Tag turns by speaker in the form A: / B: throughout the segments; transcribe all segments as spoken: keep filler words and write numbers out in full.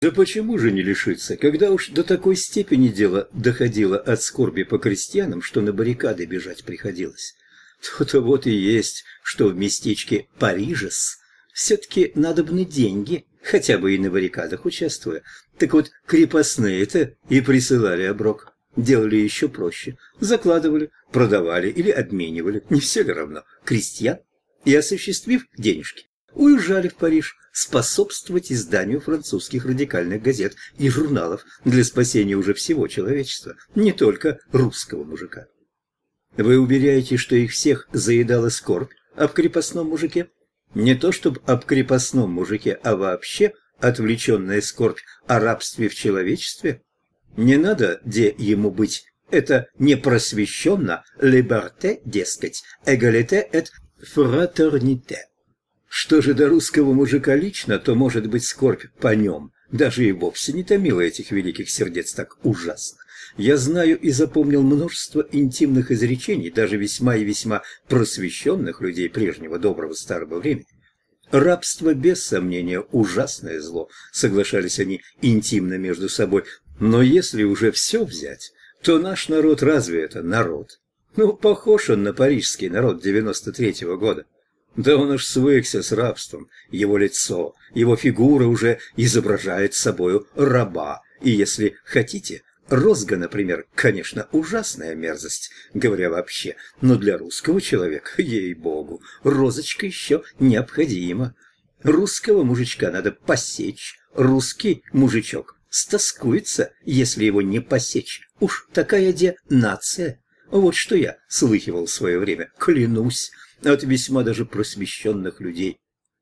A: Да почему же не лишиться, когда уж до такой степени дело доходило от скорби по крестьянам, что на баррикады бежать приходилось? То-то вот и есть, что в местечке Парижес все-таки надобны деньги, хотя бы и на баррикадах участвуя. Так вот, крепостные-то и присылали оброк. Делали еще проще. Закладывали, продавали или обменивали, не все ли равно, крестьян. И, осуществив денежки, уезжали в Париж способствовать изданию французских радикальных газет и журналов для спасения уже всего человечества, не только русского мужика. Вы уверяете, что их всех заедала скорбь об крепостном мужике? Не то чтобы об крепостном мужике, а вообще отвлеченная скорбь о рабстве в человечестве? Не надо, где ему быть, это не просвещенно, либерте, дескать, эгалите et фратерните. Что же до русского мужика лично, то, может быть, скорбь по нем даже и вовсе не томила этих великих сердец так ужасно. Я знаю и запомнил множество интимных изречений, даже весьма и весьма просвещенных людей прежнего доброго старого времени. Рабство, без сомнения, ужасное зло, соглашались они интимно между собой. Но если уже все взять, то наш народ разве это народ? Ну, похож он на парижский народ девяносто третьего года. Да он уж свыкся с рабством, его лицо, его фигура уже изображает собою раба. И если хотите, розга, например, конечно, ужасная мерзость, говоря вообще, но для русского человека, ей-богу, розочка еще необходима. Русского мужичка надо посечь, русский мужичок стоскуется, если его не посечь. Уж такая де нация. Вот что я слыхивал в свое время, клянусь, от весьма даже просвещенных людей.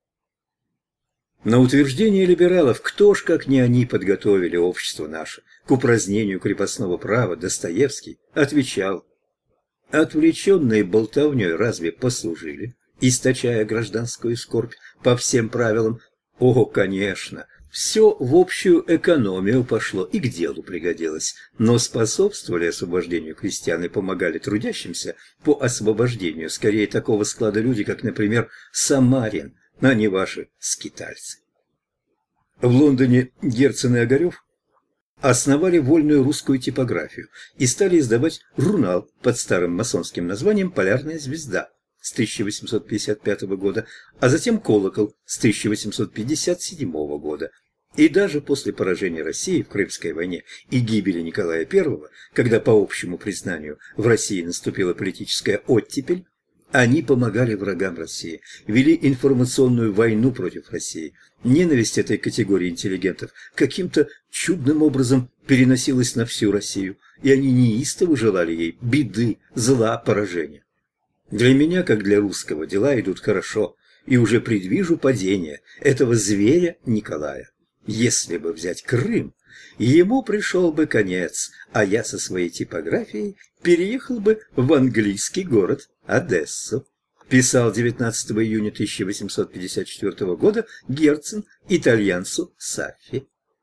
A: На утверждение либералов, кто ж, как не они, подготовили общество наше к упразднению крепостного права, Достоевский отвечал: отвлеченные болтовней разве послужили, источая гражданскую скорбь по всем правилам? О, конечно, все в общую экономию пошло и к делу пригодилось, но способствовали освобождению крестьян и помогали трудящимся по освобождению скорее такого склада люди, как, например, Самарин, а не ваши скитальцы. В Лондоне Герцен и Огарев основали вольную русскую типографию и стали издавать журнал под старым масонским названием «Полярная звезда» с тысяча восемьсот пятьдесят пятого года, а затем «Колокол» с тысяча восемьсот пятьдесят седьмого года. И даже после поражения России в Крымской войне и гибели Николая Первого, когда, по общему признанию, в России наступила политическая оттепель, они помогали врагам России, вели информационную войну против России. Ненависть этой категории интеллигентов каким-то чудным образом переносилась на всю Россию, и они неистово желали ей беды, зла, поражения. Для меня, как для русского, дела идут хорошо, и уже предвижу падение этого зверя Николая. Если бы взять Крым, ему пришел бы конец, а я со своей типографией переехал бы в английский город Одессу. Писал девятнадцатого июня тысяча восемьсот пятьдесят четвёртого года Герцен итальянцу Саффи.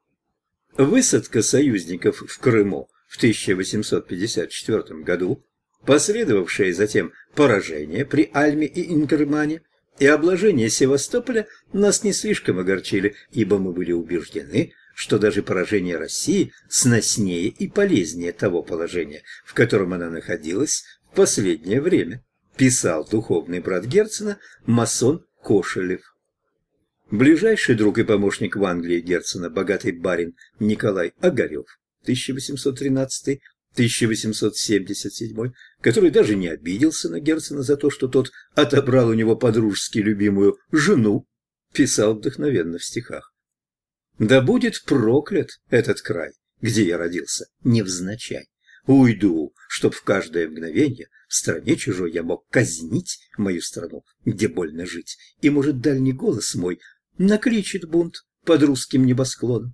A: Высадка союзников в Крыму в тысяча восемьсот пятьдесят четвёртом году, последовавшее затем поражение при Альме и Инкермане и обложение Севастополя нас не слишком огорчили, ибо мы были убеждены, что даже поражение России сноснее и полезнее того положения, в котором она находилась в последнее время, писал духовный брат Герцена масон Кошелев. Ближайший друг и помощник в Англии Герцена, богатый барин Николай Огарев, тысяча восемьсот тринадцатый — тысяча восемьсот семьдесят седьмой, который даже не обиделся на Герцена за то, что тот отобрал у него по-дружески любимую жену, писал вдохновенно в стихах: «Да будет проклят этот край, где я родился, невзначай. Уйду, чтоб в каждое мгновенье в стране чужой я мог казнить мою страну, где больно жить, и, может, дальний голос мой накличет бунт под русским небосклоном».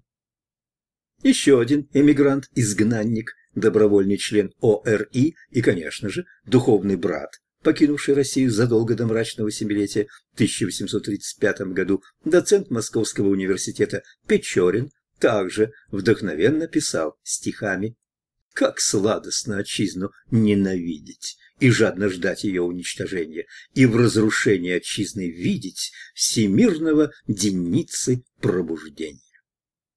A: Еще один эмигрант-изгнанник, добровольный член О Р И и, конечно же, духовный брат, покинувший Россию задолго до мрачного семилетия в тысяча восемьсот тридцать пятом году, доцент Московского университета Печорин, также вдохновенно писал стихами: «Как сладостно отчизну ненавидеть и жадно ждать ее уничтожения, и в разрушении отчизны видеть всемирного денницы пробуждения».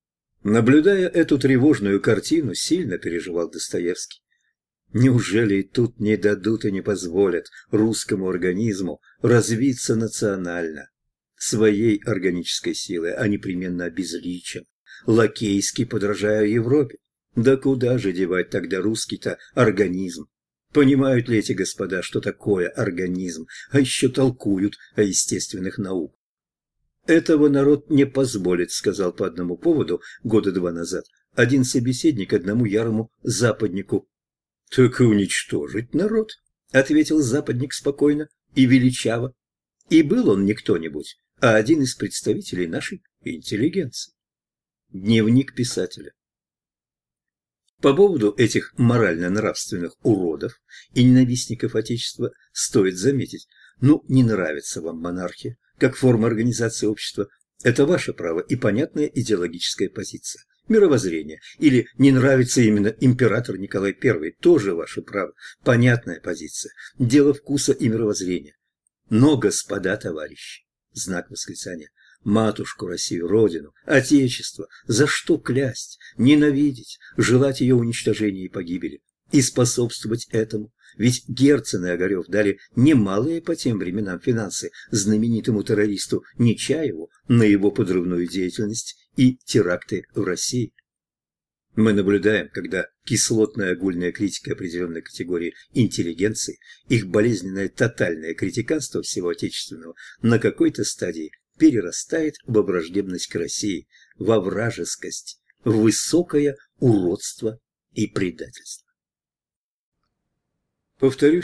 A: Наблюдая эту тревожную картину, сильно переживал Достоевский. Неужели и тут не дадут и не позволят русскому организму развиться национально, своей органической силой, а непременно обезличен, лакейски подражая Европе? Да куда же девать тогда русский-то организм? Понимают ли эти господа, что такое организм, а еще толкуют о естественных науках? «Этого народ не позволит», — сказал по одному поводу года два назад один собеседник одному ярому западнику. «Так и уничтожить народ», — ответил западник спокойно и величаво. И был он не кто-нибудь, а один из представителей нашей интеллигенции. Дневник писателя. По поводу этих морально-нравственных уродов и ненавистников Отечества стоит заметить: ну, не нравится вам монархия как форма организации общества, это ваше право и понятная идеологическая позиция, мировоззрение, или не нравится именно император Николай Первый, тоже ваше право, понятная позиция, дело вкуса и мировоззрения. Но, господа товарищи, знак восклицания, матушку Россию, Родину, Отечество, за что клясть, ненавидеть, желать ее уничтожения и погибели, и способствовать этому? Ведь Герцен и Огарев дали немалые по тем временам финансы знаменитому террористу Нечаеву на его подрывную деятельность и теракты в России. Мы наблюдаем, когда кислотная огульная критика определенной категории интеллигенции, их болезненное тотальное критиканство всего отечественного на какой-то стадии перерастает в враждебность к России, во вражескость, в высокое уродство и предательство. Повторюсь,